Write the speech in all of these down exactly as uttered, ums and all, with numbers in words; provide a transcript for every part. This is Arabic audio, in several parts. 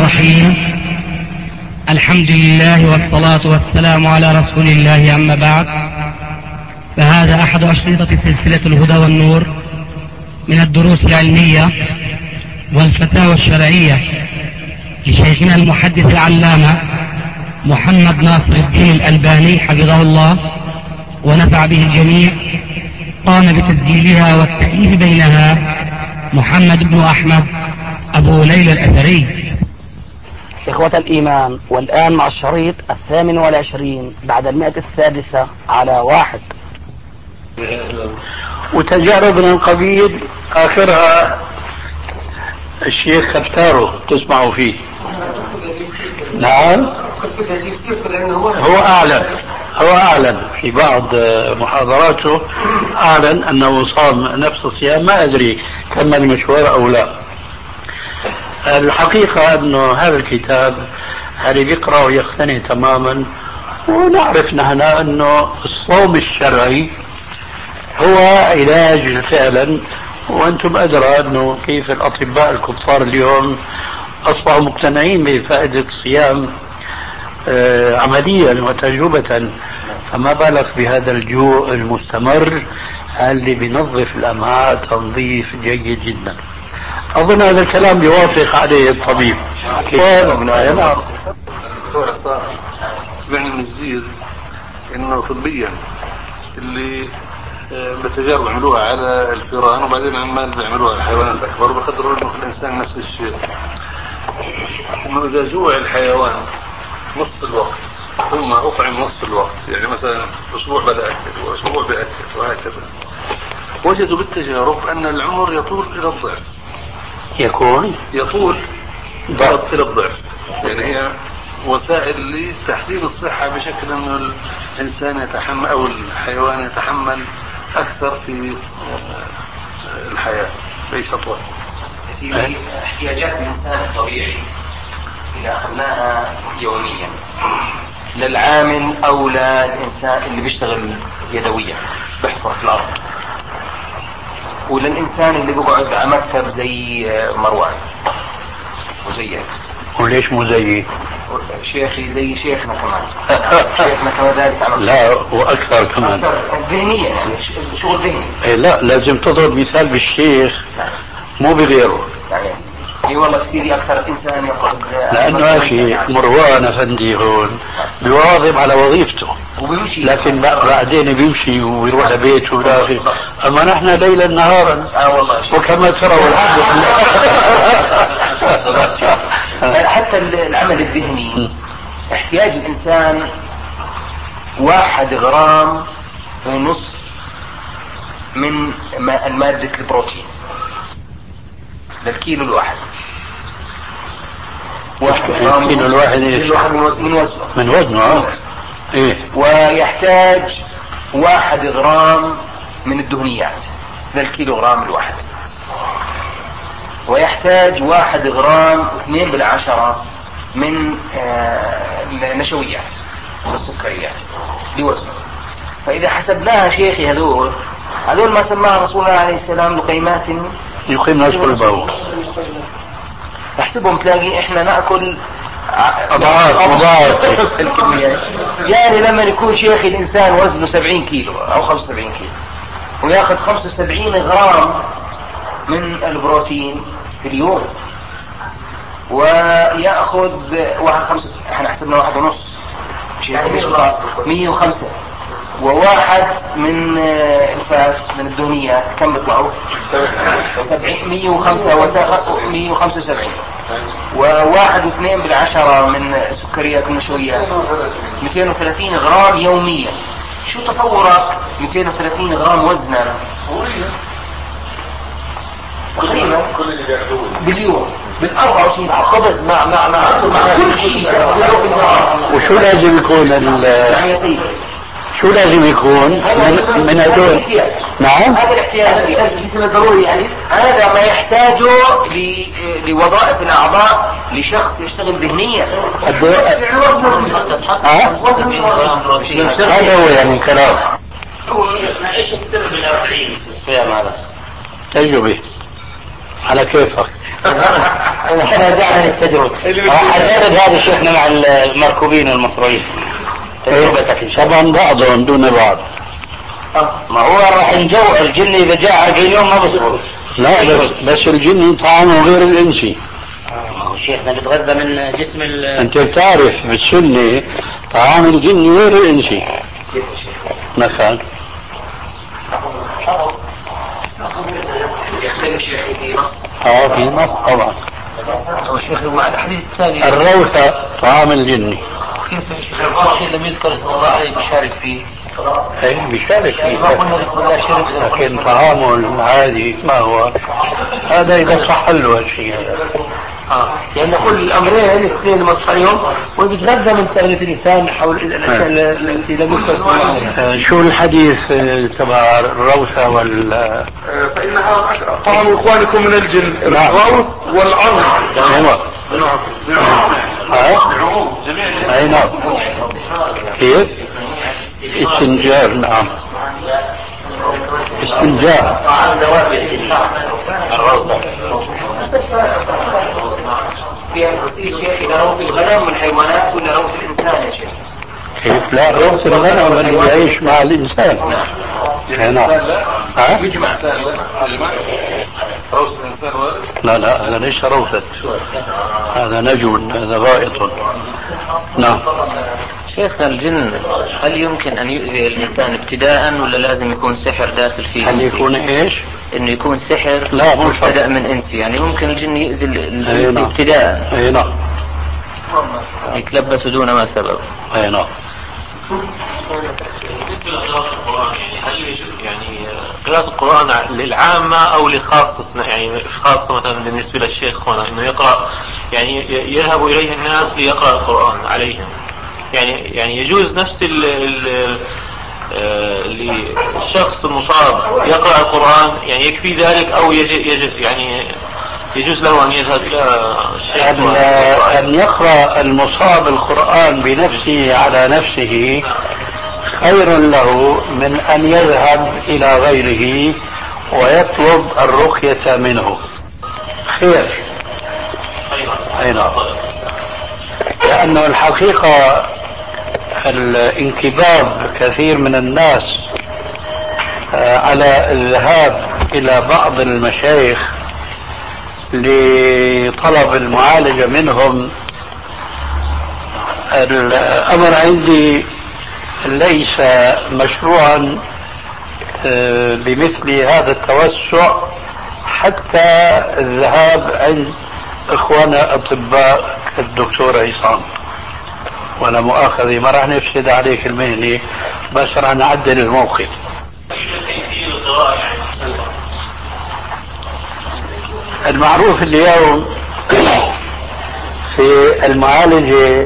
الرحيم. الحمد لله والصلاة والسلام على رسول الله، أما بعد، فهذا أحد أشرطة سلسلة الهدى والنور من الدروس العلمية والفتاوى الشرعية لشيخنا المحدث العلامة محمد ناصر الدين الألباني حفظه الله ونفع به الجميع. قام بتسجيلها والتأليف بينها محمد بن أحمد أبو ليلى الأثري. إخوة الإيمان، والآن مع الشريط الثامن والعشرين بعد المئة السادسة على واحد. وتجارب من القبيل آخرها الشيخ ختاره تسمعوا فيه. نعم، هو أعلن هو أعلن في بعض محاضراته، أعلن أنه صام نفس الصيام. ما أدري كمل المشوار أو لا. الحقيقة أنه هذا الكتاب هذا بيقرأ ويقتنع تماما، ونعرف نحن أنه الصوم الشرعي هو علاج فعلا. وأنتم أدرى أنه كيف الأطباء الكفار اليوم أصبحوا مقتنعين بفائدة الصيام آه عمليا وتجربة، فما بالك بهذا الجوع المستمر اللي بينظف الأمعاء تنظيف جيد جدا. أظن هذا الكلام بيوافق عليه الطبيب. دكتور صار سمعنا من جديد إنه طبيا اللي بتجارب عملوها على الفئران وبعدين عمال بيعملوها على الحيوانات الأكبر، وبقدروا إنه في الإنسان نفس الشيء، إنه إذا جوع الحيوان نصف الوقت ثم أطعم نصف الوقت، يعني مثلا أسبوع بدأ أكل وأسبوع بأكل وهكذا، وجدوا بالتجارب أن العمر يطول إلى الضعف. يكون يطول إلى الضعف، يعني هي وسائل لتحسين الصحة بشكل أنه الإنسان يتحمل أو الحيوان يتحمل أكثر في الحياة ليس أطول. احتياجات الإنسان الطبيعي إذا أخذناها يوميا للعامل أو للإنسان اللي بيشتغل يدويا بيحفر في الأرض، وللإنسان اللي بيقعد على مكتب زي مروان وزي وليش مو زيي شيخي زي شيخنا كمان شيخنا كذلك لا واكثر كمان ذهنيا، يعني شغل ذهني. إيه لا، لازم تضرب مثال بالشيخ مو بغيره. يعني اي والله كثير اكثر انسان يقعد، لانه اخي مروان افندي هون بيواظب على وظيفته وبيمشي، لكن بعدين بيمشي ويروح لبيته ولا اخي. اما نحن ليلا نهارا اه والله وكما ترى والحمد لله. حتى العمل الذهني احتياج الانسان واحد غرام ونصف من المادة البروتين للكيلو الواحد. الكيلو الواحد من وزنه من وزنه ايه. ويحتاج واحد غرام من الدهنيات للكيلو غرام الواحد، ويحتاج واحد غرام واثنين بالعشرة من النشويات والسكريات لوزنه. فإذا حسبناها شيخي هذول هذول ما سماها رسول الله عليه السلام لقيمات يقيم نصف البول. احسبهم تلاقي احنا نأكل أضعاف أضعاف الكمية. يعني لما يكون شيخي الإنسان وزنه سبعين كيلو أو خمسة وسبعين كيلو ويأخذ خمسة وسبعين غرام من البروتين في اليوم، ويأخذ واحد خمسة، احنا حسبنا واحد ونص مية وخمسة، وواحد من الفات من الدهنيات كم بيطلعوا؟ مية وخمسة مية وخمسة وسبعين، وواحد واثنين بالعشرة من السكريات النشويات مئتين وثلاثين غرام يوميا. شو تصورك مئتين وثلاثين غرام وزنا تقريبا باليوم بالأربعة وعشرين خبز مع مع مع كل شيء. وشو لازم يكون ال شو لازم يكون من, من هدول؟ نعم، هذا الاحتياج الجسم الضروري، يعني هذا ما يحتاجه لوظائف الأعضاء لشخص يشتغل ذهنيا. هذا هو يعني كلام. ايش السر بالأربعين الصيام هذا؟ تجربة على كيفك. رجعنا للتجربة. حجرب هذا شيخنا مع المركوبين والمصريين. تجربتك ان شاء الله. طبعا بعضهم دون بعض. ما هو راح نجوع الجن اذا جاء على يوم ما بصبر. لا بس, بس الجن طعامه غير الانسي. ما هو شيخنا بيتغذى من جسم ال انت بتعرف بالسنة طعام الجن غير الانسي. مثلا اه في نص طبعا. الروثة طعام الجن. الشيء لم يذكر اسم الله عليه بيشارك فيه. اي بيشارك فيه لكن لكن طعامه العادي ما هو هذا اذا صح له هالشيء هذا. اه يعني كل الامرين الاثنين مصحيهم وبيتغذى من تغذية الانسان حول الاشياء التي لم يذكر اسم الله عليها. شو الحديث تبع الروثة وال فإنها طعام إخوانكم من الجن الروث والعظم. نعم. أي نعم. كيف؟ استنجار. نعم استنجار. الروثة في شيء إذا روث الغنم من حيوانات ولا روث الإنسان يا شيخ؟ كيف؟ لا روث الغنم اللي يعيش مع الإنسان. نعم. ها؟ يجمع روث الإنسان. لا لا هذا ليس روثة، هذا نجم، هذا غائط. نعم. شيخنا الجن هل يمكن أن يؤذي الإنسان ابتداء ولا لازم يكون سحر داخل فيه؟ هل يكون إيش؟ إنه يكون سحر لا مو مبتدأ من إنسي، يعني ممكن الجن يؤذي الإنسي نعم. ابتداء. أي نعم. يتلبس دون ما سبب. أي نعم. هل يعني قراءة القرآن للعامة أو لخاصة، يعني خاصة مثلا بالنسبة للشيخ هنا إنه يقرأ، يعني يذهب إليه الناس ليقرأ القرآن عليهم، يعني يعني يجوز نفس ال ال للشخص المصاب يقرأ القرآن، يعني يكفي ذلك أو يجي يجي يعني يجوز له أن يذهب إلى الشيخ أن, أن يقرأ المصاب القرآن بنفسه على نفسه خير له من أن يذهب إلى غيره ويطلب الرقية منه. خير. أي نعم. لأنه الحقيقة الانكباب كثير من الناس على الذهاب إلى بعض المشايخ لطلب المعالجة منهم، الأمر عندي ليس مشروعا بمثل هذا التوسع حتى الذهاب عند إخوانا أطباء الدكتور عصام. وأنا مؤاخذي ما راح نفسد عليك المهنة، بس راح نعدل الموقف. المعروف اليوم في المعالجة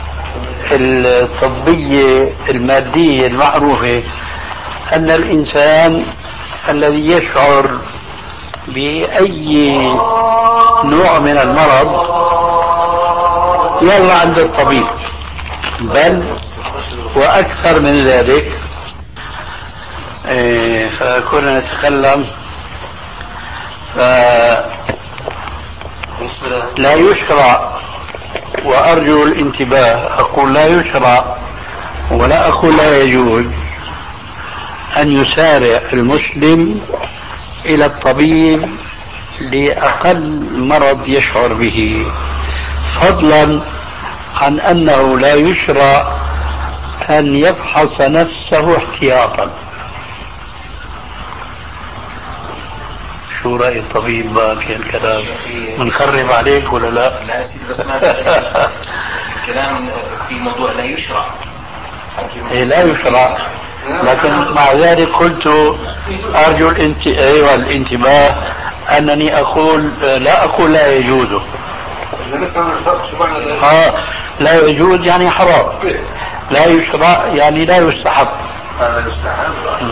الطبية المادية المعروفة أن الإنسان الذي يشعر بأي نوع من المرض يلا عند الطبيب، بل وأكثر من ذلك. فكنا نتكلم لا يشرع، وأرجو الانتباه، أقول لا يشرع ولا أقول لا يجوز أن يسارع المسلم إلى الطبيب لأقل مرض يشعر به، فضلا عن أنه لا يشرع أن يفحص نفسه احتياطا. شو رأي الطبيب في الكلام؟ منخرب عليك ولا لا؟ لا سيدي بس ما الكلام في موضوع لا يشرع. إيه لا يشرع، لكن مع ذلك قلت أرجو الانت... أيوة الانتباه أنني أقول لا أقول لا يجوز. آه لا يجوز يعني حرام، لا يشرع يعني لا يستحب. هذا يستحب.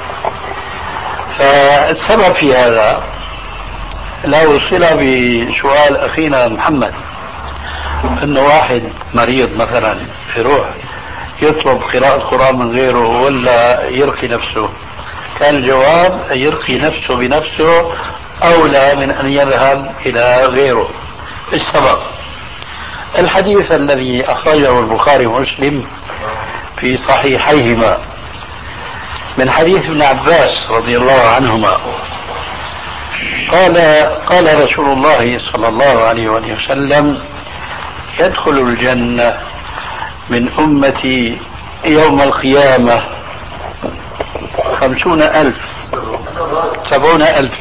فالسبب في هذا لا صلة بسؤال أخينا محمد، أنه واحد مريض مثلا يروح يطلب قراءة القرآن من غيره ولا يرقي نفسه، كان الجواب يرقي نفسه بنفسه أولى من أن يذهب إلى غيره. السبب. الحديث الذي أخرجه البخاري ومسلم في صحيحيهما من حديث ابن عباس رضي الله عنهما قال قال رسول الله صلى الله عليه وسلم: يدخل الجنة من أمتي يوم القيامة خمسون ألف سبعون ألف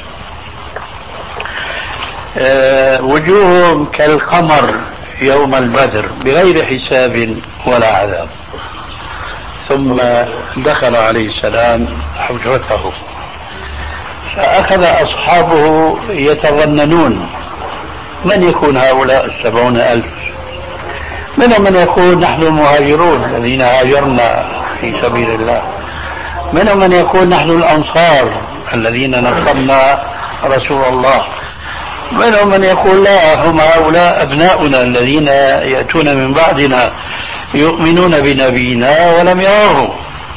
أه وجوههم كالقمر يوم البدر بغير حساب ولا عذاب. ثم دخل عليه السلام حجرته فأخذ أصحابه يتظننون من يكون هؤلاء السبعون ألف. منهم من يقول نحن المهاجرون الذين هاجرنا في سبيل الله، منهم من يقول نحن الأنصار الذين نصرنا رسول الله، منهم من يقول لا هم هؤلاء أبناؤنا الذين يأتون من بعدنا يؤمنون بنبينا ولم يروه.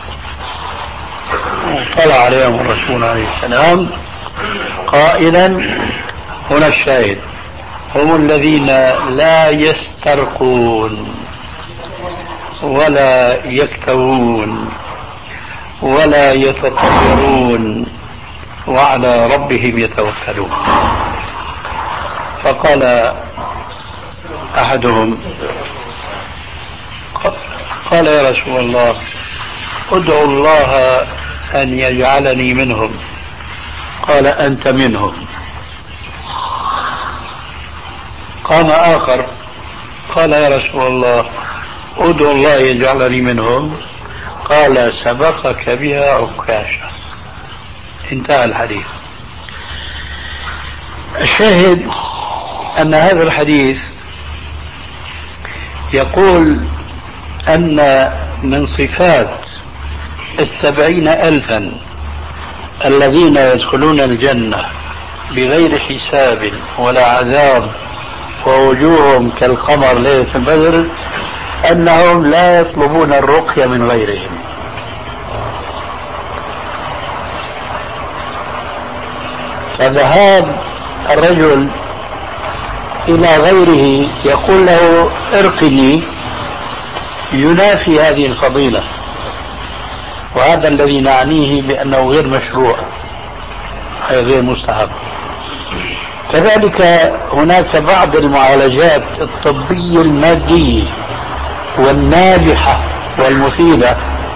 طلع عليهم الرسول عليه السلام قائلا: هنا الشاهد، هم الذين لا يسترقون ولا يكتوون ولا يتطيرون وعلى ربهم يتوكلون. فقال أحدهم قال: يا رسول الله ادعو الله أن يجعلني منهم. قال: أنت منهم. قام آخر قال: يا رسول الله ادعو الله يجعلني منهم. قال: سبقك بها عكاشة. انتهى الحديث. الشاهد أن هذا الحديث يقول أن من صفات السبعين ألفا الذين يدخلون الجنة بغير حساب ولا عذاب ووجوههم كالقمر ليلة البدر أنهم لا يطلبون الرقية من غيرهم. فذهاب الرجل إلى غيره يقول له ارقني ينافي هذه الفضيلة، وهذا الذي نعنيه بأنه غير مشروع أي غير مستحب. كذلك هناك بعض المعالجات الطبية المادية والناجحة والمفيدة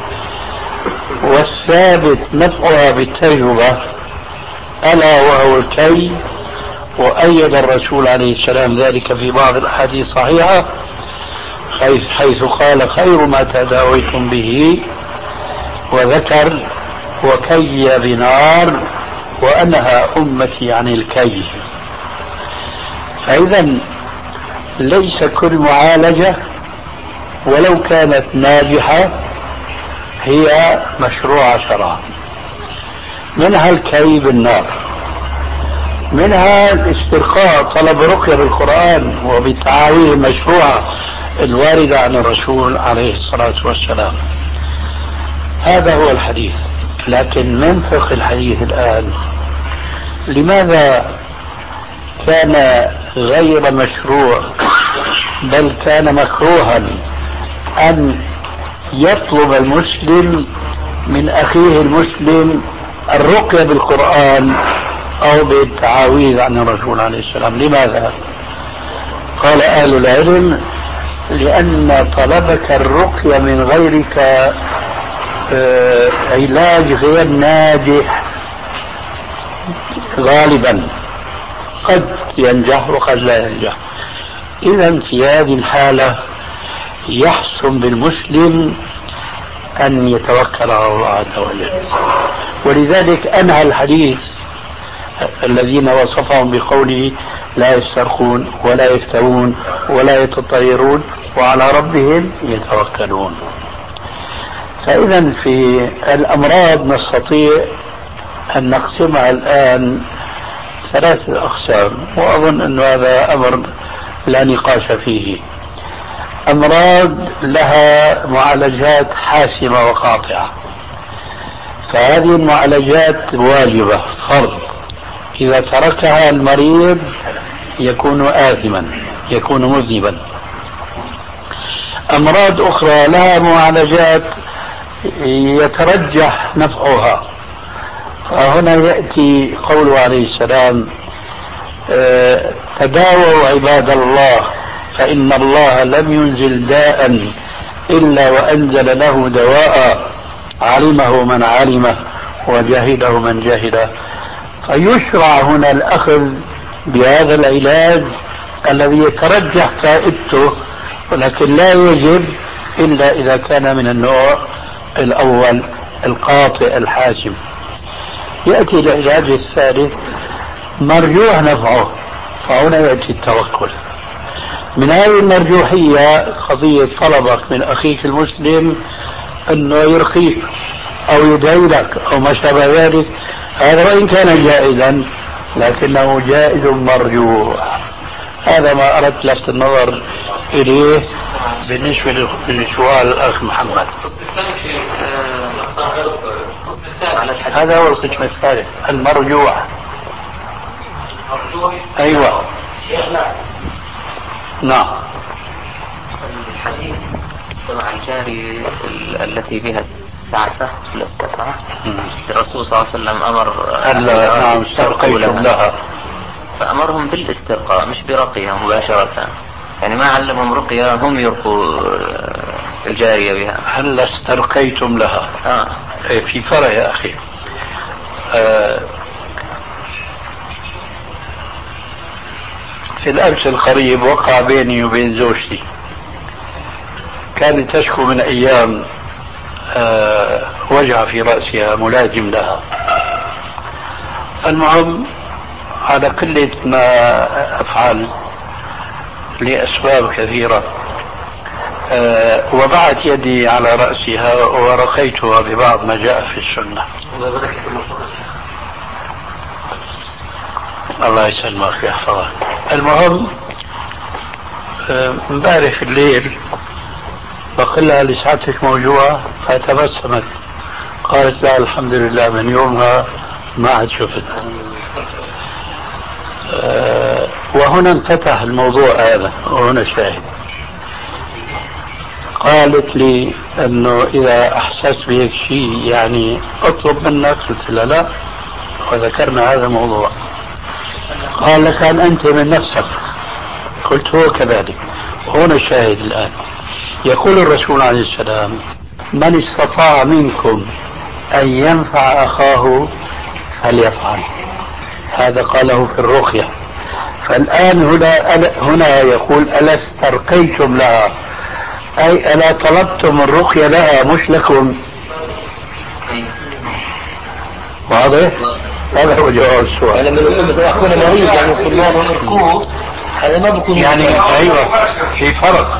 والثابت نفعها بالتجربة، ألا وهو الكي، وأيد الرسول عليه السلام ذلك في بعض الأحاديث الصحيحة حيث قال: خير ما تداويتم به، وذكر وكي بنار وأنهى أمتي عن الكي. فإذا ليس كل معالجة ولو كانت ناجحة هي مشروعة شرعا. منها الكي بالنار، منها الاسترقاء، طلب رقية بالقرآن وبالتعاويذ المشروعة الواردة عن الرسول عليه الصلاة والسلام. هذا هو الحديث. لكن من فقه الحديث الآن لماذا كان غير مشروع بل كان مكروها أن يطلب المسلم من أخيه المسلم الرقية بالقرآن أو بالتعاويذ عن الرسول عليه السلام؟ لماذا؟ قال أهل العلم: لأن طلبك الرقية من غيرك آه علاج غير ناجح غالبا، قد ينجح وقد لا ينجح. إذا في هذه الحالة يحسن بالمسلم أن يتوكل على الله عز وجل. ولذلك أنهى الحديث الذين وصفهم بقوله: لا يسترخون ولا يفترون ولا يتطيرون وعلى ربهم يتوكلون. فإذا في الأمراض نستطيع أن نقسمها الآن ثلاثة أقسام، وأظن أن هذا أمر لا نقاش فيه. أمراض لها معالجات حاسمة وقاطعة، فهذه المعالجات واجبة فرض، إذا تركها المريض يكون آثما، يكون مذنبا. أمراض أخرى لها معالجات يترجح نفعها، فهنا يأتي قوله عليه السلام: تداووا عباد الله فإن الله لم ينزل داء إلا وأنزل له دواء علمه من علمه وجهله من جهله. فيشرع هنا الأخذ بهذا العلاج الذي يترجح فائدته، ولكن لا يجب إلا إذا كان من النوع الأول القاطع الحاسم. يأتي العلاج الثالث مرجوح نفعه، فهنا يأتي التوكل. من هذه المرجوحية قضية طلبك من أخيك المسلم أنه يرقيك أو يدعي لك أو ما شابه ذلك، هذا وإن كان جائزا لكنه جائز مرجوح. هذا ما أردت لفت النظر إليه بالنسبة لسؤال الأخ محمد. هذا هو القسم الثالث المرجوح. أيوة نعم. الحديث مع الجاري التي بها السعفة والاسترقاء، الرسول صلى الله عليه وسلم أمر ألا نعم استرقيتم لها، فأمرهم بالاسترقاء مش برقيها مباشرة، يعني ما علمهم رقية هم يرقوا الجارية بها. هل استرقيتم لها؟ آه. في فرق يا أخي. آه في الأمس القريب وقع بيني وبين زوجتي، كانت تشكو من أيام آه وجع في رأسها ملازم لها. المهم على قلة ما أفعل لأسباب كثيرة أه وضعت يدي على رأسها ورقيتها ببعض ما جاء في السنة. الله يسلمك ويحفظك. المهم امبارح أه الليل بقول لها لسعادتك موجوعة؟ فتبسمت قالت لا الحمد لله من يومها ما عاد شفت. أه وهنا انفتح الموضوع هذا وهنا شاهد. قالت لي انه اذا احسست بهيك شيء يعني اطلب منك، قلت لها لا، وذكرنا هذا الموضوع. قال لك ان انت من نفسك، قلت هو كذلك. وهنا الشاهد الان. يقول الرسول عليه السلام: من استطاع منكم ان ينفع اخاه فليفعل. هذا قاله في الرقية. فالآن هنا هنا يقول ألا استرقيتم لها، أي ألا طلبتم الرقية لها مش لكم. واضح؟ هذا هو جواب السؤال. لما يكون مريض يعني كلنا نركوه هذا ما بيكون يعني أيوة في فرق.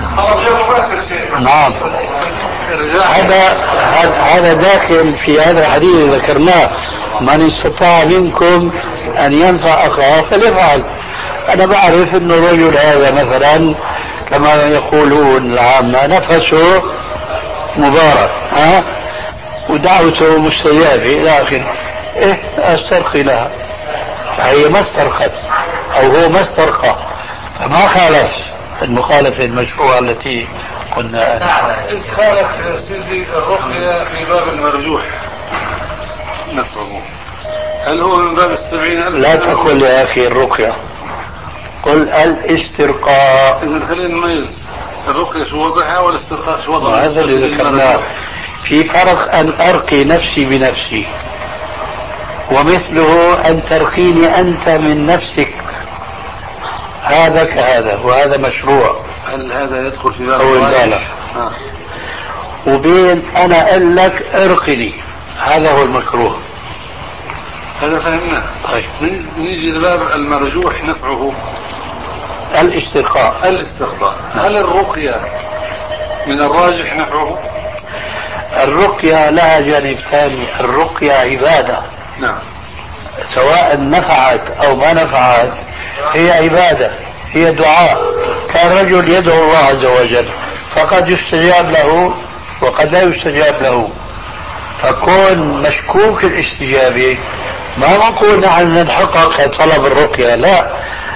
نعم هذا هذا داخل في هذا الحديث ذكرناه: من استطاع منكم أن ينفع أخاه فليفعل. أنا بعرف أن الرجل هذا مثلا كما يقولون العامة نفسه مبارك ها ودعوته مستجابة إلى آخره، إيه أسترقي لها، فهي ما استرقت أو هو ما استرقى، فما خالف المخالفة المشروعة التي قلنا أنا. خالف سيدي الرقية في باب المرجوح نفهمه، هل هو من باب السبعين ألف؟ لا تقل يا أخي الرقية، قل الاسترقاء. إذا خلينا نميز الرقية شو وضعها والاسترقاء شو وضعها. هذا اللي ذكرناه. في فرق أن أرقي نفسي بنفسي، ومثله أن ترقيني أنت من نفسك، هذا كهذا وهذا مشروع. هل هذا يدخل في باب الغالب؟ آه. وبين أنا أقول لك ارقني، هذا هو المكروه. هذا فهمناه. طيب نيجي لباب المرجوح نفعه الاسترقاء. الاسترقاء. هل الرقية من الراجح نفعه؟ الرقية لها جانب ثاني، الرقية عبادة. نعم. سواء نفعت أو ما نفعت هي عبادة، هي دعاء. كان رجل يدعو الله عز وجل فقد يستجاب له وقد لا يستجاب له، فكون مشكوك الاستجابة ما نقول نحن نتحقق طلب الرقية، لا،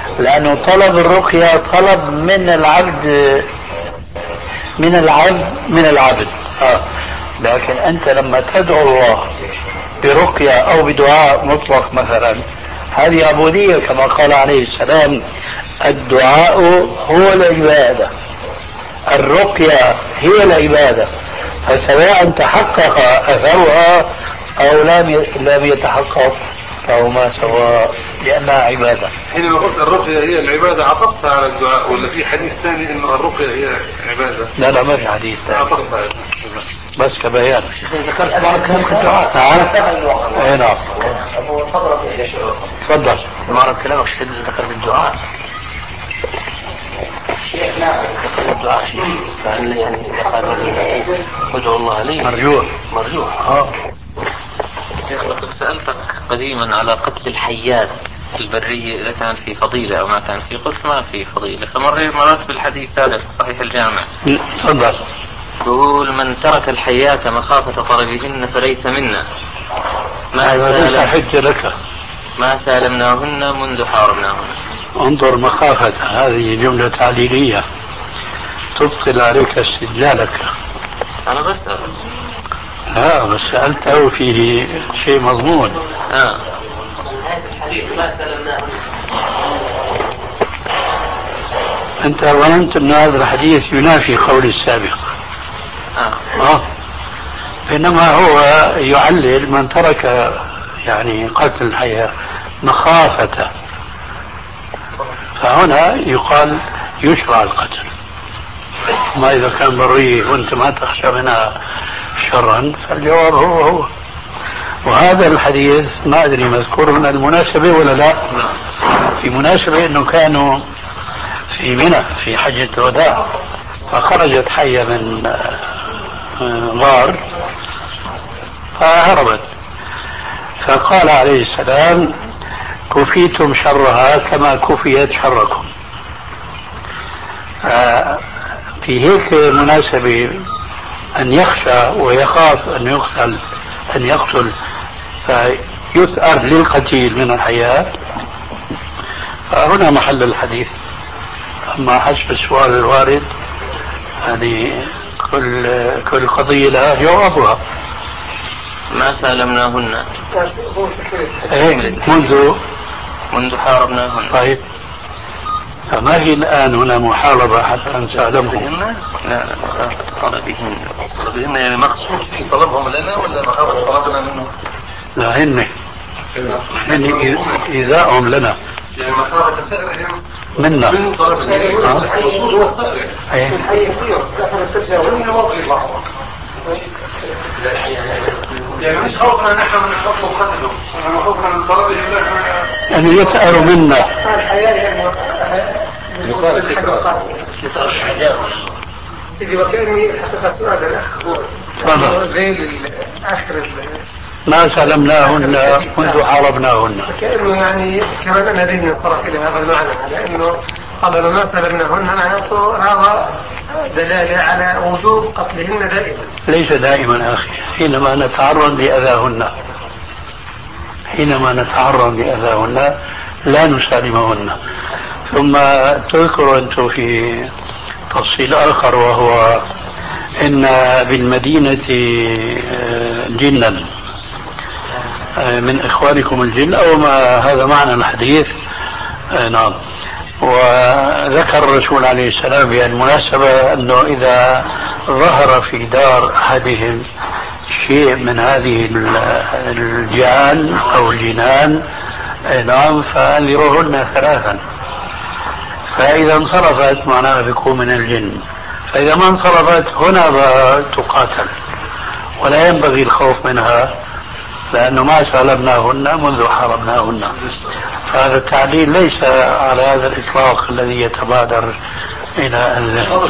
لأنه طلب الرقية طلب من العبد من العبد من العبد آه. لكن أنت لما تدعو الله برقية أو بدعاء مطلق مثلا هذه عبودية كما قال عليه السلام الدعاء هو العبادة الرقية هي العبادة فسواء تحقق أثرها أو لم لم يتحقق فهما سواء لأنها عبادة. حينما قلت الرقية هي العبادة عطفتها على الدعاء ولا في حديث ثاني إنه الرقية هي عبادة؟ لا لا ما في حديث ثاني بس كبيان. ذكرت بعض كلام في الدعاء. نعم. اي نعم. تفضل. بعض كلامك ذكرت الدعاء. الدعاء شيء فهل يعني قالوا ادعوا الله لي مرجوع مرجوع. اه شيخ لقد سألتك قديما على قتل الحيات البرية إذا كان في فضيلة أو ما كان في، قلت ما في فضيلة، فمريت مرات بالحديث هذا في صحيح الجامع. تفضل. يقول من ترك الحيات مخافة طلبهن فليس منا. ما ليس حجة لك. ما سالمناهن منذ حاربناهن. انظر مخافة هذه جملة تعليلية تبطل عليك استدلالك. أنا بسأل. لا بس سألته فيه شيء مضمون. آه. أنت ظننت أن هذا الحديث ينافي قول السابق. آه. آه. إنما هو يعلل من ترك يعني قتل الحياة مخافة، فهنا يقال يشرع القتل. ما إذا كان بريه وأنت ما تخشى منها شرا فالجواب هو هو. وهذا الحديث ما أدري مذكور من المناسبة ولا لا. في مناسبة أنه كانوا في منى في حجة الوداع فخرجت حية من غار فهربت، فقال عليه السلام كفيتم شرها كما كفيت شركم. في هيك مناسبة أن يخشى ويخاف أن يقتل أن يقتل فيثأر للقتيل من الحياة، فهنا محل الحديث. أما حسب السؤال الوارد يعني كل كل قضية لها جوابها. ما سالمناهن. إيه منذ منذ حاربناهن. طيب فما هي الآن هنا محاربة حتى نسالمهم؟ لا لا طلبهن. طلبهن يعني مقصود في طلبهم لنا ولا مخافة طلبنا منهم؟ لا هن هن إيذاءهم لنا يعني مخافة سائرهم منا. من طلبنا. المقصود هو السائر. أيه. يعني مش خوفنا نحن من نطلب قتلهم، إنما خوفنا من طلبهم لنا. أن يثأروا منا. إذا وكأني حقيقة سؤال الأخ ذيل آخر ما سلمناهن منذ حاربناهن. كأنه يعني كمان أنا ذهني انصرف إلى هذا المعنى على أنه قال ما سلمناهن معناته هذا دلالة على وجوب قتلهن دائما. ليس دائما أخي، حينما نتعرض لأذاهن حينما نتعرض لأذاهن لا نسالمهن. ثم تذكر أنت في تفصيل آخر وهو إن بالمدينة جنا من إخوانكم الجن أو ما هذا معنى الحديث. نعم. وذكر الرسول عليه السلام بالمناسبة أنه إذا ظهر في دار أحدهم شيء من هذه الجان أو الجنان نعم فأنذروهن ثلاثا، فإذا انصرفت معناها بيكون من الجن، فإذا ما انصرفت هنا تقاتل ولا ينبغي الخوف منها لأنه ما سالمناهن منذ حاربناهن. فهذا التعليل ليس على هذا الإطلاق الذي يتبادر إلى الذهن.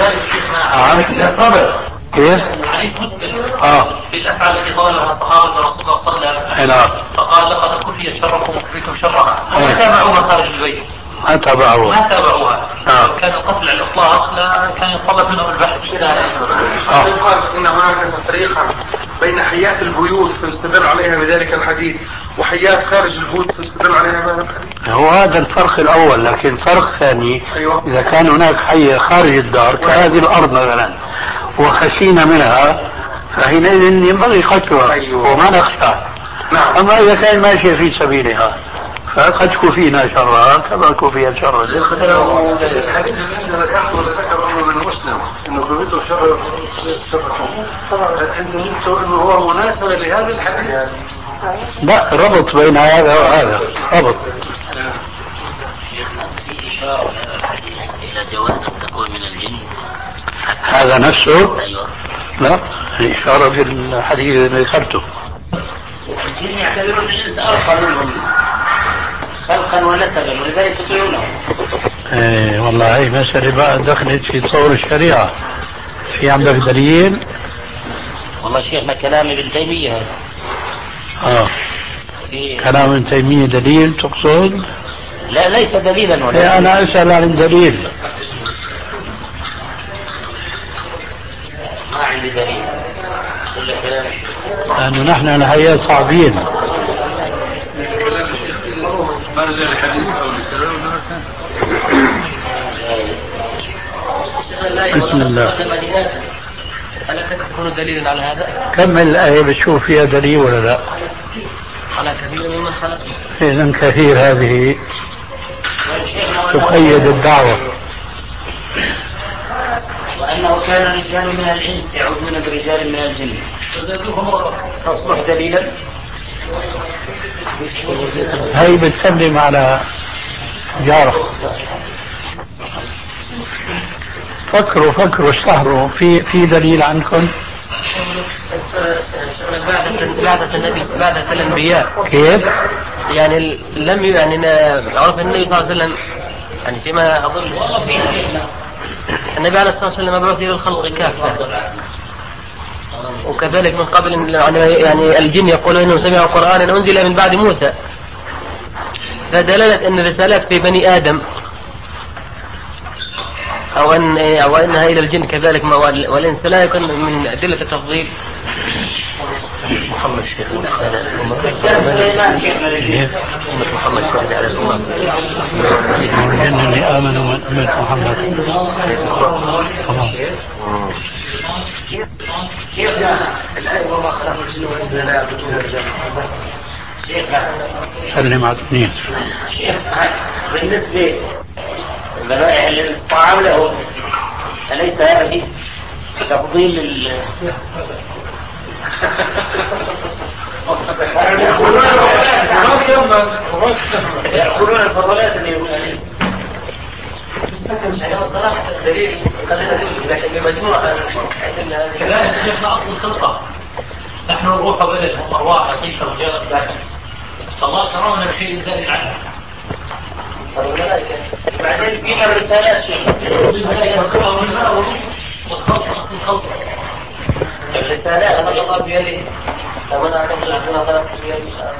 كيف؟ اه في الافعال التي قالها الصحابه رسول الله صلى الله عليه وسلم فقال لقد كفيت شركم وكفيتم شرها وما تابعوها خارج البيت. ما تابعوها ما تابعوها. آه. كان القتل على الاطلاق لا كان يطلب منهم البحث. آه. يقال ان هناك تفريقا بين حيات البيوت فاستدل عليها بذلك الحديث وحيات خارج البيوت تستدل عليها ما نفعل. هو هذا الفرق الأول، لكن فرق ثاني أيوة. إذا كان هناك حية خارج الدار كهذه الأرض مثلا وخشينا منها فحينئذ ينبغي قتلها. أيوة. وما نخشى. نعم. أما إذا كان ماشية في سبيلها فقد كفينا شرها كما كفي شر الحديث اللي عندنا ذكرت ولا ذكر أمر من مسلم إنه كفيته شر شركم. أنتم قلتوا إنه هو مناسب لهذا الحديث. لا ربط بين هذا وهذا ربط. إشارة إلى جواز أن تكون من الجن. هذا نفسه؟ أيوة. لا إشارة في الحديث اللي ذكرته. الجن يعتبرون الإنس أرقى منهم خلقا ونسبا ولذلك يطيعونه. ايه والله هي مسألة بقى دخلت في تصور الشريعة. في عندك دليل؟ والله شيخنا كلام ابن تيمية هذا. اه كلام ابن تيمية دليل تقصد؟ لا ليس دليلا ولا. ايه انا اسأل عن الدليل. ما عندي دليل. كل كلام. لأنه نحن الحقيقة صعبين. ما نزل الحديث أو بسم الله. ألا تكون دليلا على هذا؟ كمل الآية بتشوف فيها دليل ولا لا؟ على كثير ممن خلق. إذن كثير هذه تقيد الدعوة. وأنه كان رجال من الإنس يعودون برجال من الجن تصبح دليلا. هاي بتسلم على جارة. فكروا فكروا اشتهروا في في دليل عنكم؟ بعثة النبي بعثة الأنبياء كيف؟ يعني لم يعني عرف النبي صلى الله عليه وسلم يعني فيما أظن النبي عليه الصلاة والسلام مبعوث إلى الخلق كافة. وكذلك من قبل يعني الجن يقولون إنهم سمعوا قرآنا أنزل من بعد موسى. فدلالة أن الرسالات في بني آدم أو أن أو أنها إلى الجن كذلك والإنس لا يكون من أدلة التفضيل. محمد شيخ أمة محمد شهد على الأمم الجن اللي آمنوا من أمة محمد. الآية وما خلق الجن والإنس لا يعبدون الرجال. سلم على الاثنين. بالنسبة ذبائح الطعام له أليس هذه تفضيل لل يأكلون الفضلات اللي يقول عليه دليل لكن بمجموعة كذلك شيخنا أصل الخلقة نحن الروح بدنهم أرواح لطيفة وجاءت ذاك الله ترون بشيء زائد عنها. بعدين فيها الرسالات الرسالات الله بيده أولا أعلم أننا خلقت بيده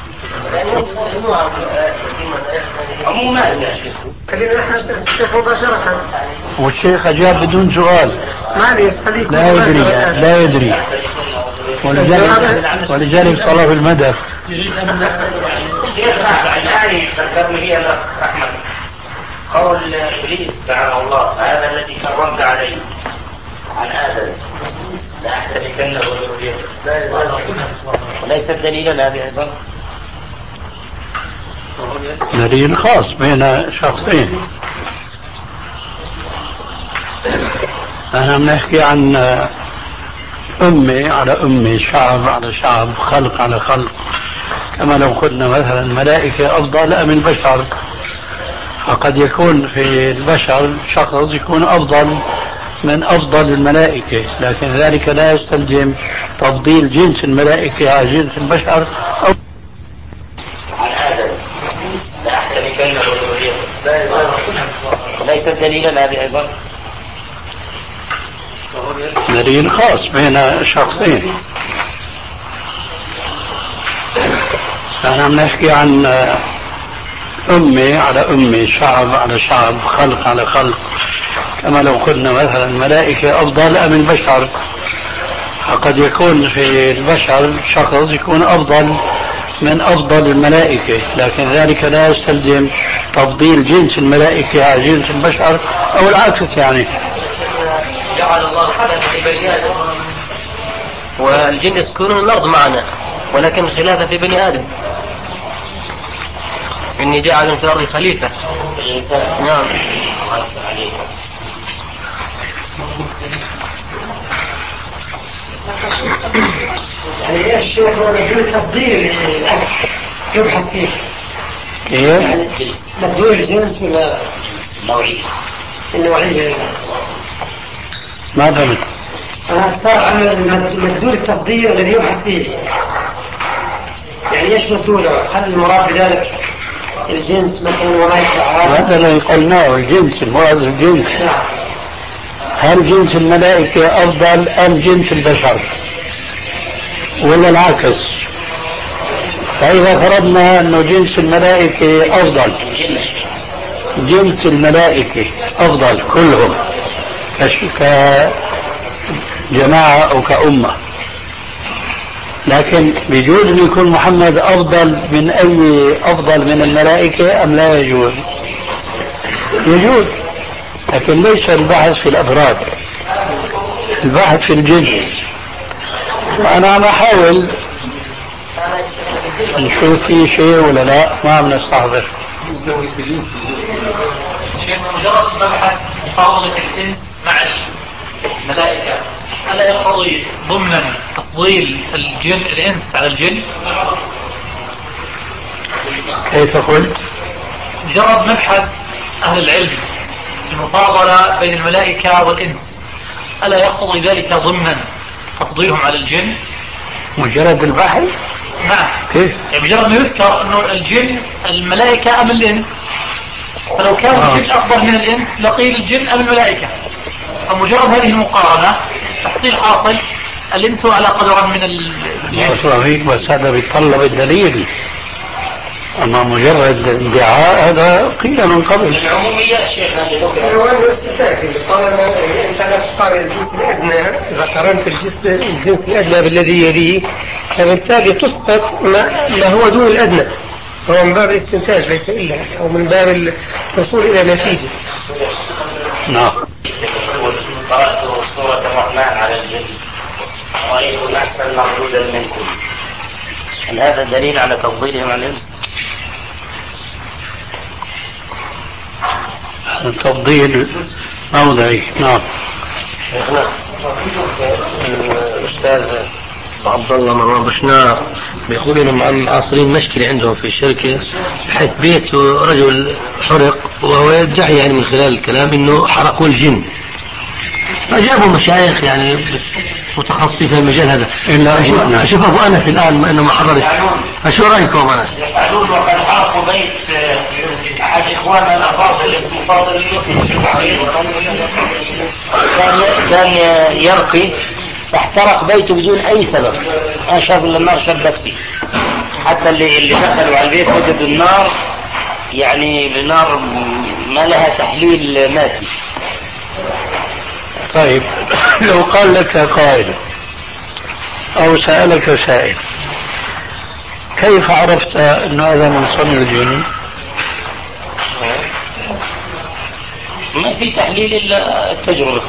عموما خلينا نحن الشيخ مباشرة. والشيخ أجاب بدون سؤال. معليش لا يدري لا يدري ولذلك ولذلك طلب المدى. يعني ذكرني هي الأخ أحمد قول إبليس لعنه الله هذا الذي كرمت عليه عن آدم لا أحتركنه ذريته ليس دليلا هذه أيضا دليل خاص بين شخصين. أنا بنحكي عن أمة على أمة شعب على شعب خلق على خلق. كما لو قلنا مثلا ملائكة أفضل أم البشر فقد يكون في البشر شخص يكون أفضل من أفضل الملائكة لكن ذلك لا يستلزم تفضيل جنس الملائكة على جنس البشر أو عن آدم لا أحتركنه ذريته ليس دليلا هذه أيضا دليل خاص بين شخصين. أنا بنحكي عن أمة على أمة شعب على شعب خلق على خلق. كما لو قلنا مثلا ملائكة أفضل أم البشر فقد يكون في البشر شخص يكون أفضل من أفضل الملائكة، لكن ذلك لا يستلزم تفضيل جنس الملائكة على جنس البشر أو العكس. يعني جعل الله خلافة في بني آدم، والجن يسكنون الأرض معنا، ولكن خلافة في بني آدم. إني جاعل في الأرض خليفة الإنسان. نعم. يعني يا الشيخ هو مدلول تفضيل يبحث فيه إيه؟ مدلول الجنس ولا نوعية النوعية؟ ما فهمت. أنا صار على مدلول التفضيل الذي يبحث فيه، يعني ايش مدلوله؟ هل المراد بذلك الجنس مثلا وما يتبع هذا اللي قلناه الجنس، المراد الجنس. هل جنس الملائكة أفضل أم جنس البشر ولا العكس؟ فإذا فرضنا أنه جنس الملائكة أفضل، جنس الملائكة أفضل كلهم كجماعة أو كأمة، لكن بيجوز أن يكون محمد أفضل من أي أفضل من الملائكة أم لا يجوز؟ يجوز، لكن ليس البحث في الأفراد، البحث في الجنس. وأنا عم أحاول نشوف في شيء ولا لا، ما عم نستحضر. شيخ مجرد مبحث مفاضلة الإنس مع الملائكة ألا يقتضي ضمنا تفضيل الجن الإنس على الجن؟ كيف قلت؟ مجرد مبحث أهل العلم المفاضلة بين الملائكة والإنس ألا يقتضي ذلك ضمنا تفضيلهم على الجن؟ مجرد البحث؟ نعم. كيف؟ يعني مجرد ما يذكر أنه الجن الملائكة أم الإنس، فلو كان آه. الجن أفضل من الإنس لقيل الجن أم الملائكة، فمجرد هذه المقارنة تحصيل حاصل الإنس على قدر من الجن. بس هذا بيتطلب الدليل، أما مجرد ادعاء هذا قيل من قبل. العمومية شيخنا طالما انت لا تقارن الجنس الادنى، اذا قارنت الجنس الجنس الادنى بالذي يليه فبالتالي تسقط ما, ما هو دون الادنى، هو من باب الاستنتاج ليس الا، او من باب الوصول الى نتيجه. نعم. قرأت سورة الرحمن على الجن رأيت أحسن مردودا منكم، هل هذا دليل على تفضيلهم على الإنس؟ تفضيل موضعي. نعم. شيخنا الأستاذ عبد الله مروان بشنار بيقول انهم عن عاصرين مشكلة عندهم في الشركة، بحيث بيت رجل حرق وهو يدعي يعني من خلال الكلام انه حرقوا الجن، فجابوا مشايخ يعني متخصصين في المجال هذا. إلا أشوف أبو أنس الآن أنه ما حضرت، فشو رأيكم أنس؟ يفعلون وقد حرقوا بيت أحد إخواننا الأفاضل اسمه فاضل يوسف، كان يرقي فاحترق بيته بدون أي سبب، أنا شاف إن النار شبت فيه، حتى اللي اللي دخلوا على البيت وجدوا النار يعني بنار ما لها تحليل مادي. طيب لو قال لك قائل أو سألك سائل كيف عرفت أن هذا من صنع الجن؟ ما في تحليل إلا التجربة.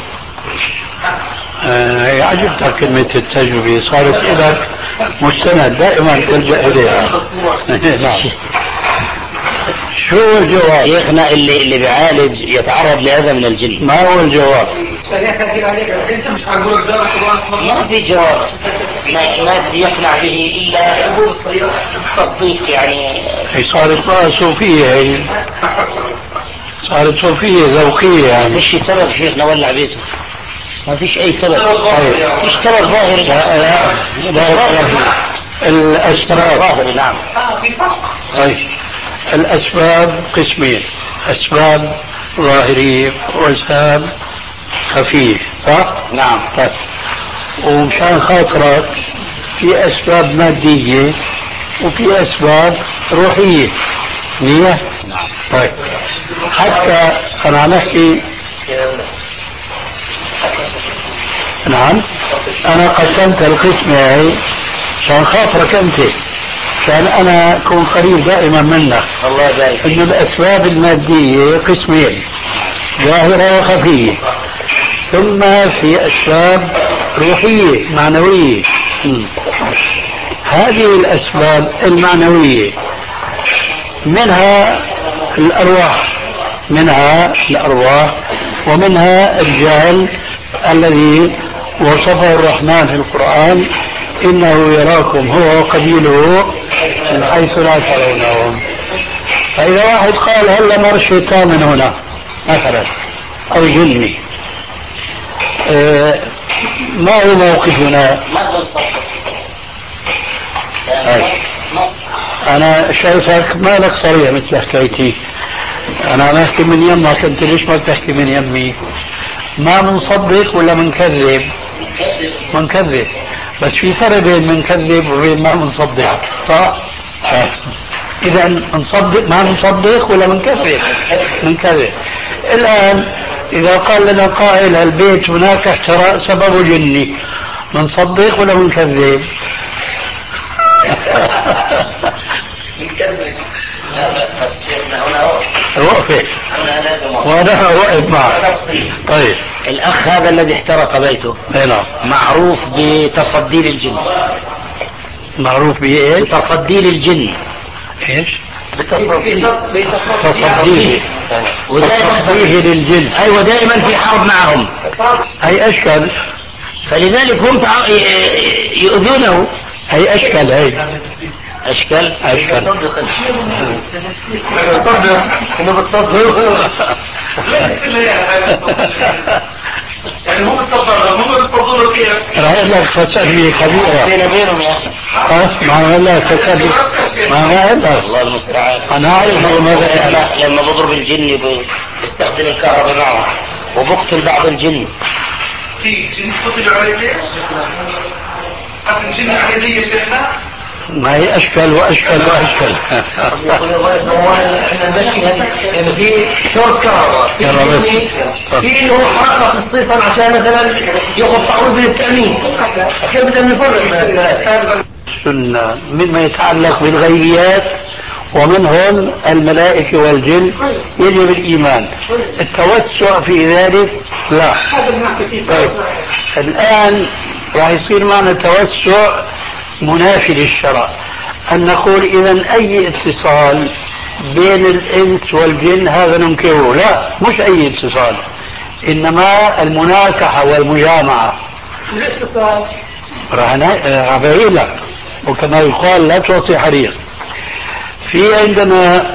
آه يعجبك كلمة التجربة، صارت لك مستند دائما تلجأ إليها. نعم. شو الجواب؟ شيخنا اللي اللي بيعالج يتعرض لأذى من الجن. ما هو الجواب؟ ما في جواب ما ما يقنع به إلا تصديق يعني. هي صارت بقى صوفية، هي صارت صوفية ذوقية يعني. ما فيش سبب شيخنا ولع بيته، ما فيش أي سبب. طيب فيش سبب ظاهري. لا لا لا الأسباب ظاهري. نعم. طيب الأسباب قسمين، أسباب ظاهرية وأسباب خفية، صح؟ نعم. طيب ومشان خاطرك في أسباب مادية وفي أسباب روحية، نية؟ نعم. طيب حتى أنا عم أحكي. نعم أنا قسمت القسمة هاي عشان خاطرك أنت، عشان أنا أكون قريب دائما منك. الله يبارك فيك. إنه الأسباب المادية قسمين، ظاهرة وخفية، ثم في أسباب روحية معنوية. هذه الأسباب المعنوية منها الأرواح منها الأرواح ومنها الجهل الذي وصفه الرحمن في القرآن إنه يراكم هو وقبيله من حيث لا ترونهم. فإذا واحد قال هلا مر شيطان من هنا مثلا أو جني، اه ما هو موقفنا؟ أنا شايفك مالك صريح مثل حكايتي، أنا بحكي من يمك، أنت ليش ما بتحكي من يمي؟ ما منصدق ولا منكذب؟ منكذب، بس في فرق بين منكذب وبين ما منصدق، صح؟ إذا نصدق ما نصدق ولا منكذب؟ منكذب. الآن إذا قال لنا قائل البيت هناك احتراق سببه جني، منصدق ولا منكذب؟ وقفة وانا واقف معك. طيب الأخ هذا الذي احترق بيته هنا معروف بتصدي للجن. معروف بإيه؟ بتصدي للجن. ايش؟ بتصديه وتصديه للجن. أيوة دائما في حرب معهم. هي أشكال، فلذلك هم يؤذونه. هي أشكال هي أشكال أشكال إنه بتصدق يعني هم بتصدقوا هم بتصدقوا كيف؟ راح اقول لك فساد كبيرة بينه بينهم يا أخي. ها ما اقول لك فساد ما اقول لك الله المستعان. انا اعرف ماذا يعني. لما بضرب الجن بيستخدم الكهرباء معه وبقتل بعض الجن. في جن قتلوا على ليش؟ قتل جن على ليش احنا؟ ما هي اشكال واشكال واشكال. احنا نمشي يعني في شورت كهرباء في انه حركه خصيصا عشان مثلا ياخذ تعويض للتامين، عشان بدنا نفرق بين الثلاثه. السنه مما يتعلق بالغيبيات ومنهم الملائكه والجن يجب الايمان. التوسع في ذلك لا. طيب الان راح يصير معنا توسع منافي للشرع، أن نقول إذن أي اتصال بين الإنس والجن هذا ننكره. لا، مش أي اتصال، إنما المناكحة والمجامعة. الاتصال راح أبين لك، وكما يقال لا توصي حريق. في عندنا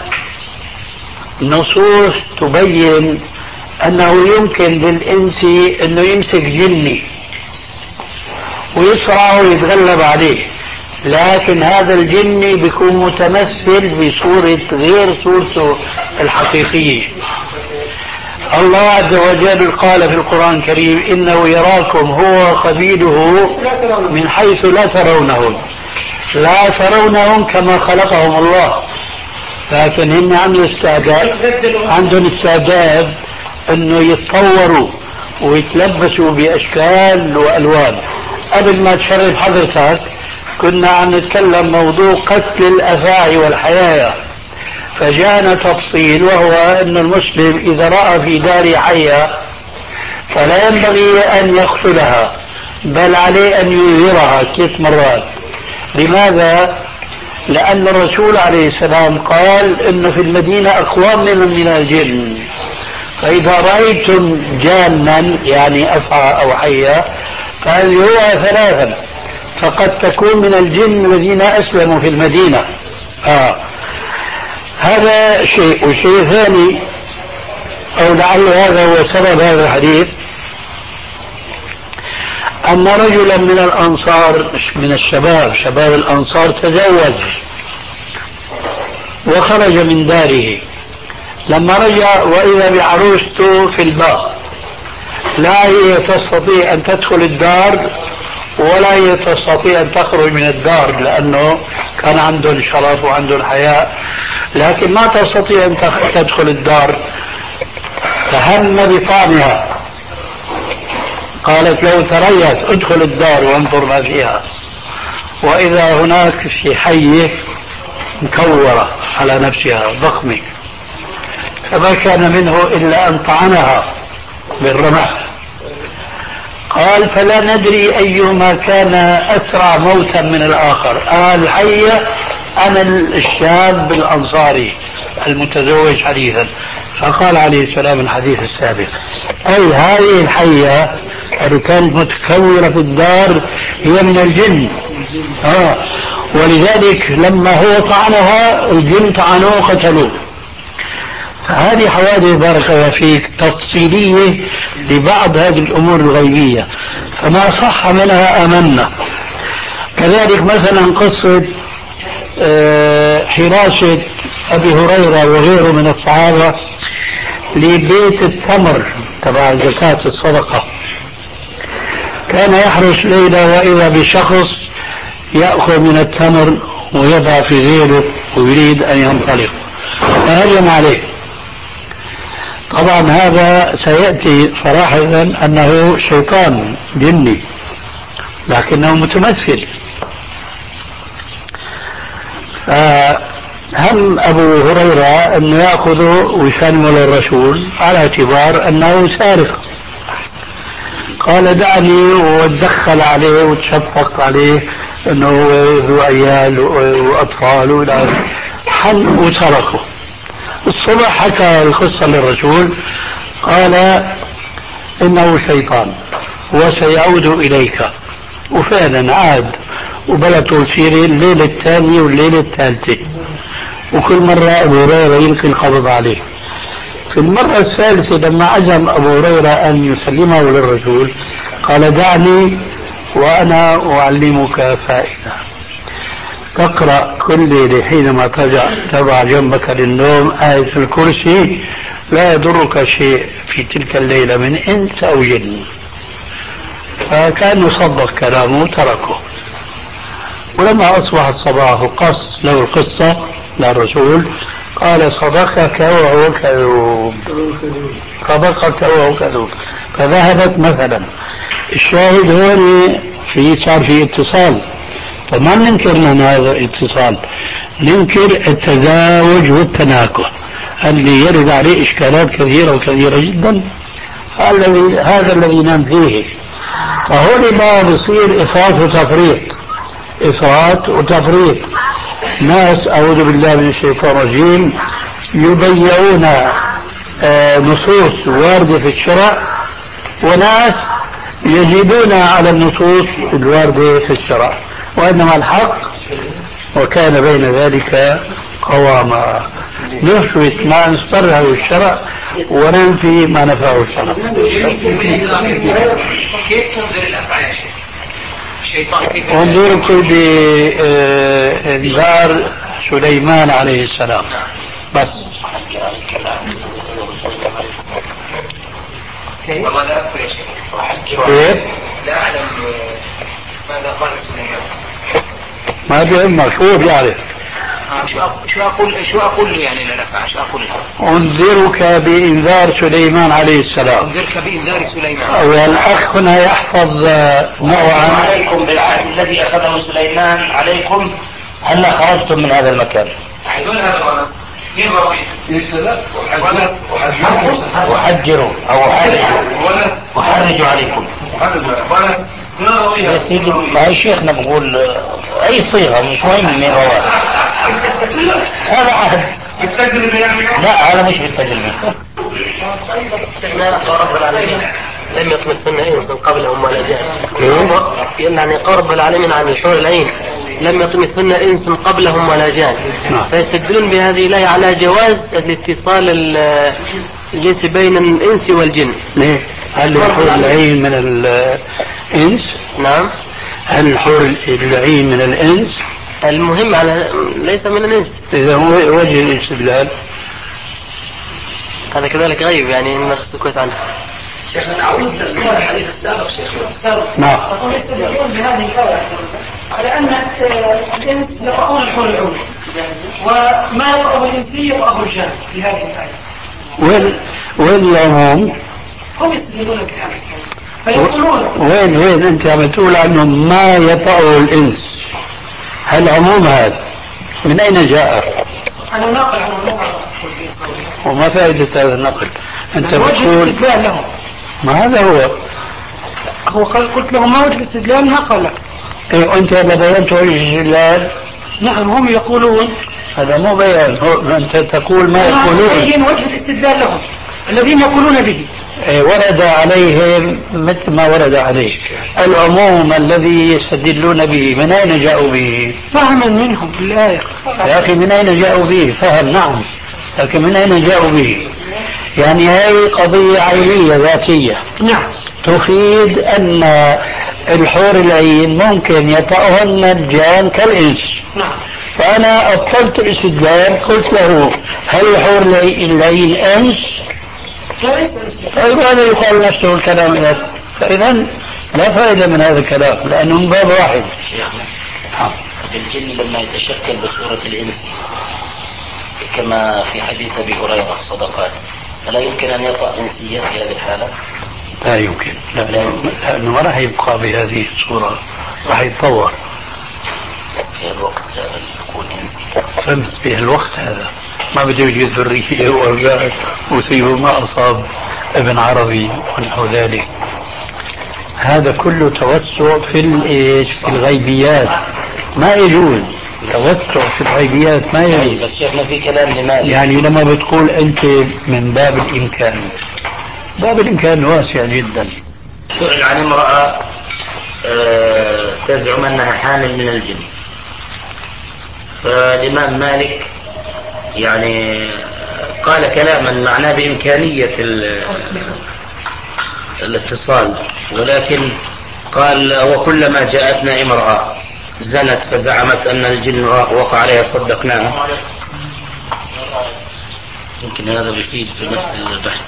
نصوص تبين أنه يمكن للإنس أنه يمسك جني ويسرع ويتغلب عليه، لكن هذا الجن بيكون متمثل بصورة غير صورته الحقيقية. الله عز وجل قال في القرآن الكريم إنه يراكم هو قبيله من حيث لا ترونهم. لا ترونهم كما خلقهم الله، لكن هم عندهم استعداد عندهم استعداد انه يتطوروا ويتلبسوا باشكال والوان. قبل ما تشرف حضرتك كنا عم نتكلم موضوع قتل الافاعي والحيايا، فجاءنا تفصيل وهو ان المسلم اذا راى في دار حيه فلا ينبغي ان يقتلها، بل عليه ان ينذرها ثلاث مرات. لماذا؟ لان الرسول عليه السلام قال ان في المدينه اقوام من الجن، فاذا رايتم جانا يعني افعى او حيه فاليوها ثلاثا، فقد تكون من الجن الذين أسلموا في المدينة. آه. هذا شيء. وشيء ثاني، أو لعل هذا هو سبب هذا الحديث، أن رجلا من الأنصار من الشباب شباب الأنصار تزوج وخرج من داره، لما رجع وإذا بعروسته في الباب، لا هي تستطيع أن تدخل الدار ولا هي تستطيع أن تخرج من الدار لأنه كان عندهم شرف وعندهم حياء، لكن ما تستطيع أن تدخل الدار. فهم بطعمها، قالت لو تريت ادخل الدار وانظر ما فيها، وإذا هناك في حيه مكورة على نفسها ضخمة، فما كان منه إلا أن طعنها بالرمح. قال فلا ندري أيهما كان أسرع موتا من الآخر، أنا الحية أنا الشاب الأنصاري المتزوج حديثا. فقال عليه السلام الحديث السابق أي هذه الحية اللي كانت متكورة في الدار هي من الجن، آه ولذلك لما هو طعنها الجن طعنوه قتلوه. فهذه حوادث بارك الله فيك تفصيلية لبعض هذه الأمور الغيبية، فما صح منها آمنا. كذلك مثلا قصة حراسة أبي هريرة وغيره من الصحابة لبيت التمر تبع زكاة الصدقة، كان يحرس ليلة وإذا بشخص يأخذ من التمر ويضع في غيره ويريد أن ينطلق فهجم عليه. طبعا هذا سيأتي صراحة أنه شيطان جني لكنه متمثل. فهم أبو هريرة أن يأخذه ويسلمه للرسول على اعتبار أنه سارق. قال دعني واتدخل عليه وتشفق عليه أنه ذو عيال وأطفال ولا حل وتركه. الصبح حكى القصة للرسول قال إنه شيطان وسيعود إليك، وفعلا عاد وبلغوا سيري الليلة الثانية والليلة الثالثة، وكل مرة أبو هريرة يلقي القبض عليه. في المرة الثالثة لما عزم أبو هريرة أن يسلمه للرسول قال دعني وأنا أعلمك فائدة، تقرأ كل ليلة حينما تضع جنبك للنوم آية الكرسي لا يضرك شيء في تلك الليلة من إنس أو جن. فكان يصدق كلامه تركه. ولما أصبح الصباح وقص له القصة للرسول قال صدقك وهو كذوب، صدقك وهو كذوب. فذهبت مثلا. الشاهد هون في صار في اتصال، فما ننكر من هذا الاتصال، ننكر التزاوج والتناكح اللي يرد عليه إشكالات كثيرة وكثيرة جدا. هذا الذي نام فيه. فهون ما بصير إفراط وتفريط، إفراط وتفريط. ناس أعوذ بالله من الشيطان الرجيم يضيعون آه نصوص واردة في الشرع، وناس يزيدون على النصوص الواردة في الشرع، وإنما الحق وكان بين ذلك قواما. نثبت ما نستره الشرع وننفي ما نفعه الشرع. كيف تنظر الأفعال يا شيخ؟ انظركم بإنذار سليمان عليه السلام بس. كيف؟ لا أعلم ماذا قال سليمان. ما بيهمك شو بيعرف. شو شو أقول شو أقول له يعني لا نفع شو أقول له؟ أنذرك بإنذار سليمان عليه السلام. أنذرك بإنذار سليمان. والأخ هنا يحفظ نوعا. عليكم بالعهد الذي أخذه سليمان عليكم هلا خرجتم من هذا المكان. أحجروا أو أحرجوا عليكم. يا سيدي ما شيخنا بقول أي صيغة مش مهم من رواه. هذا عهد بالتجربة يعني. لا هذا مش بالتجربة. رب العالمين لم يطمثن إنس قبلهم ولا جان. يعني قرب العالمين عن الحور العين لم يطمثن إنس قبلهم ولا جان. فيستدلون بهذه الآية على جواز الاتصال الجنس بين الإنس والجن. ليه؟ هل الحور العين من الإنس؟ نعم. هل الحور العين من الإنس؟ المهم على ليس من الإنس. إذا هو وجه الاستدلال هذا كذلك غيب يعني نقص السكوت عنه. شيخنا نعود للحديث السابق شيخنا. نعم. يستدلون بهذه الآية على أن الإنس يقرؤون الحور العين وما يقرأه الإنسي يقرأه الجان في هذه الآية. وين وين العموم؟ هم يستدلون بهذه فيقولون وين وين أنت عم تقول عنه ما يطأه الإنس؟ هل عموم هذا؟ من أين جاء؟ أنا ناقل عن الله. وما فائدة هذا النقل؟ أنت وجه بتقول الاستدلال لهم. ما هذا هو. هو قلت لهم ما وجه الاستدلال نقل. إيه وأنت هذا بينت وجه الاستدلال؟ نعم هم يقولون. هذا مو بيان، هو أنت تقول ما يقولون. بين وجه الاستدلال لهم الذين يقولون به. إيه ورد عليهم مثل ما ورد عليك العموم الذي يستدلون به، من أين جاءوا به؟ فهما منهم الآية. يا أخي من أين جاءوا به؟ فهم نعم، لكن من أين جاءوا به؟ يعني هذه قضية عينية ذاتية. نعم. تفيد أن الحور العين ممكن يطأهن الجان كالإنس. نعم. فأنا أبطلت الاستدلال، قلت له هل الحور العين أنس؟ طيب هذا يقال نفسه الكلام إذا، فإذا لا فائدة من هذا الكلام لأنه من باب واحد. الجن لما يتشكل بصورة الإنس كما في حديث أبي هريرة صدقات، فلا يمكن أن يطأ إنسيا في هذه الحالة؟ لا يمكن، لا لأنه ما راح يبقى بهذه الصورة، راح يتطور. في الوقت هذا يكون إنسي. فهمت؟ في الوقت هذا ما بده يوجد ذرية وأولاد ويصيبه ما أصاب ابن عربي ونحو ذلك. هذا كله توسع في الإيش؟ في الغيبيات، ما يجوز توسع في الغيبيات، ما يجوز. بس شيخنا في كلام لماذا؟ يعني لما بتقول أنت من باب الإمكان، باب الإمكان واسع جدا. سئل عن امرأة أه تزعم أنها حامل من الجن، فالإمام مالك يعني قال كلاما معناه بإمكانية الاتصال، ولكن قال وكلما جاءتنا امرأة زنت فزعمت أن الجن وقع عليها صدقناها. يمكن هذا بيفيد في نفس البحث.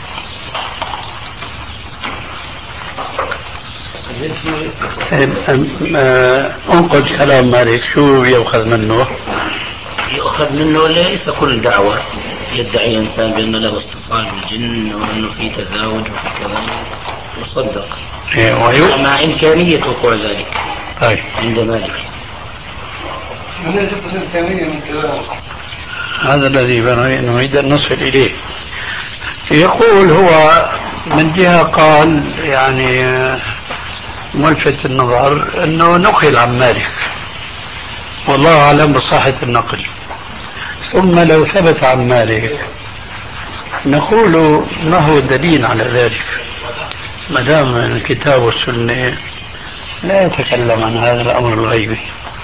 انقذ كلام مالك، شو يؤخذ منه؟ يؤخذ منه ليس كل دعوة يدعي إنسان بأنه له اتصال بالجن وأنه في تزاوج وفي كذا يصدق، مع إمكانية وقوع ذلك. طيب عند مالك هذا الذي نريد أن نصل إليه. يقول هو من جهة قال يعني ملفت النظر أنه نقل عن مالك، والله أعلم بصحة النقل، ثم لو ثبت عن مالك نقول ما هو الدليل على ذلك؟ ما دام الكتاب والسنة لا يتكلم عن هذا الأمر الغيبي.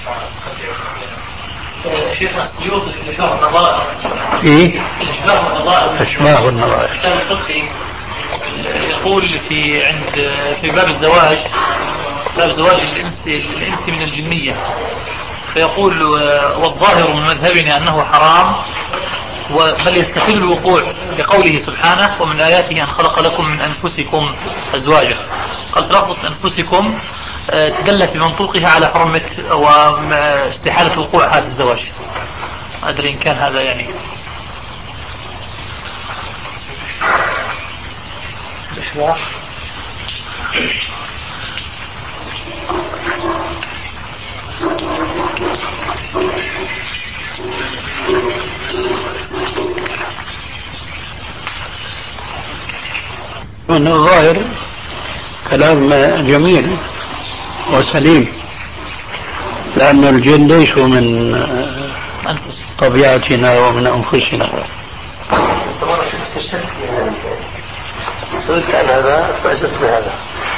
شيخنا سيوط الإشباه والنظائر. إيه؟ الإشباه والنظائر. إشباه والنظائر. الكتاب الفقهي يقول في عند في باب الزواج، باب زواج الإنس الإنس من الجنية، فيقول والظاهر من مذهبنا أنه حرام، بل يستحيل الوقوع لقوله سبحانه ومن آياته أن خلق لكم من أنفسكم أزواجا. قال لفظة أنفسكم دلت بمنطوقها على حرمة واستحالة وقوع هذا الزواج. أدري إن كان هذا يعني من الظاهر كلام جميل وسليم، لأن الجن ليسوا من طبيعتنا ومن أنفسنا. سألت عن هذا فأجبت بهذا.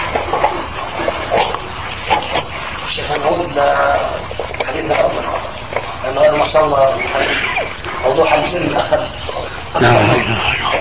شيخ نعود لحديث الأول لأنه هذا ما شاء الله موضوع الجن أخذ. نعم.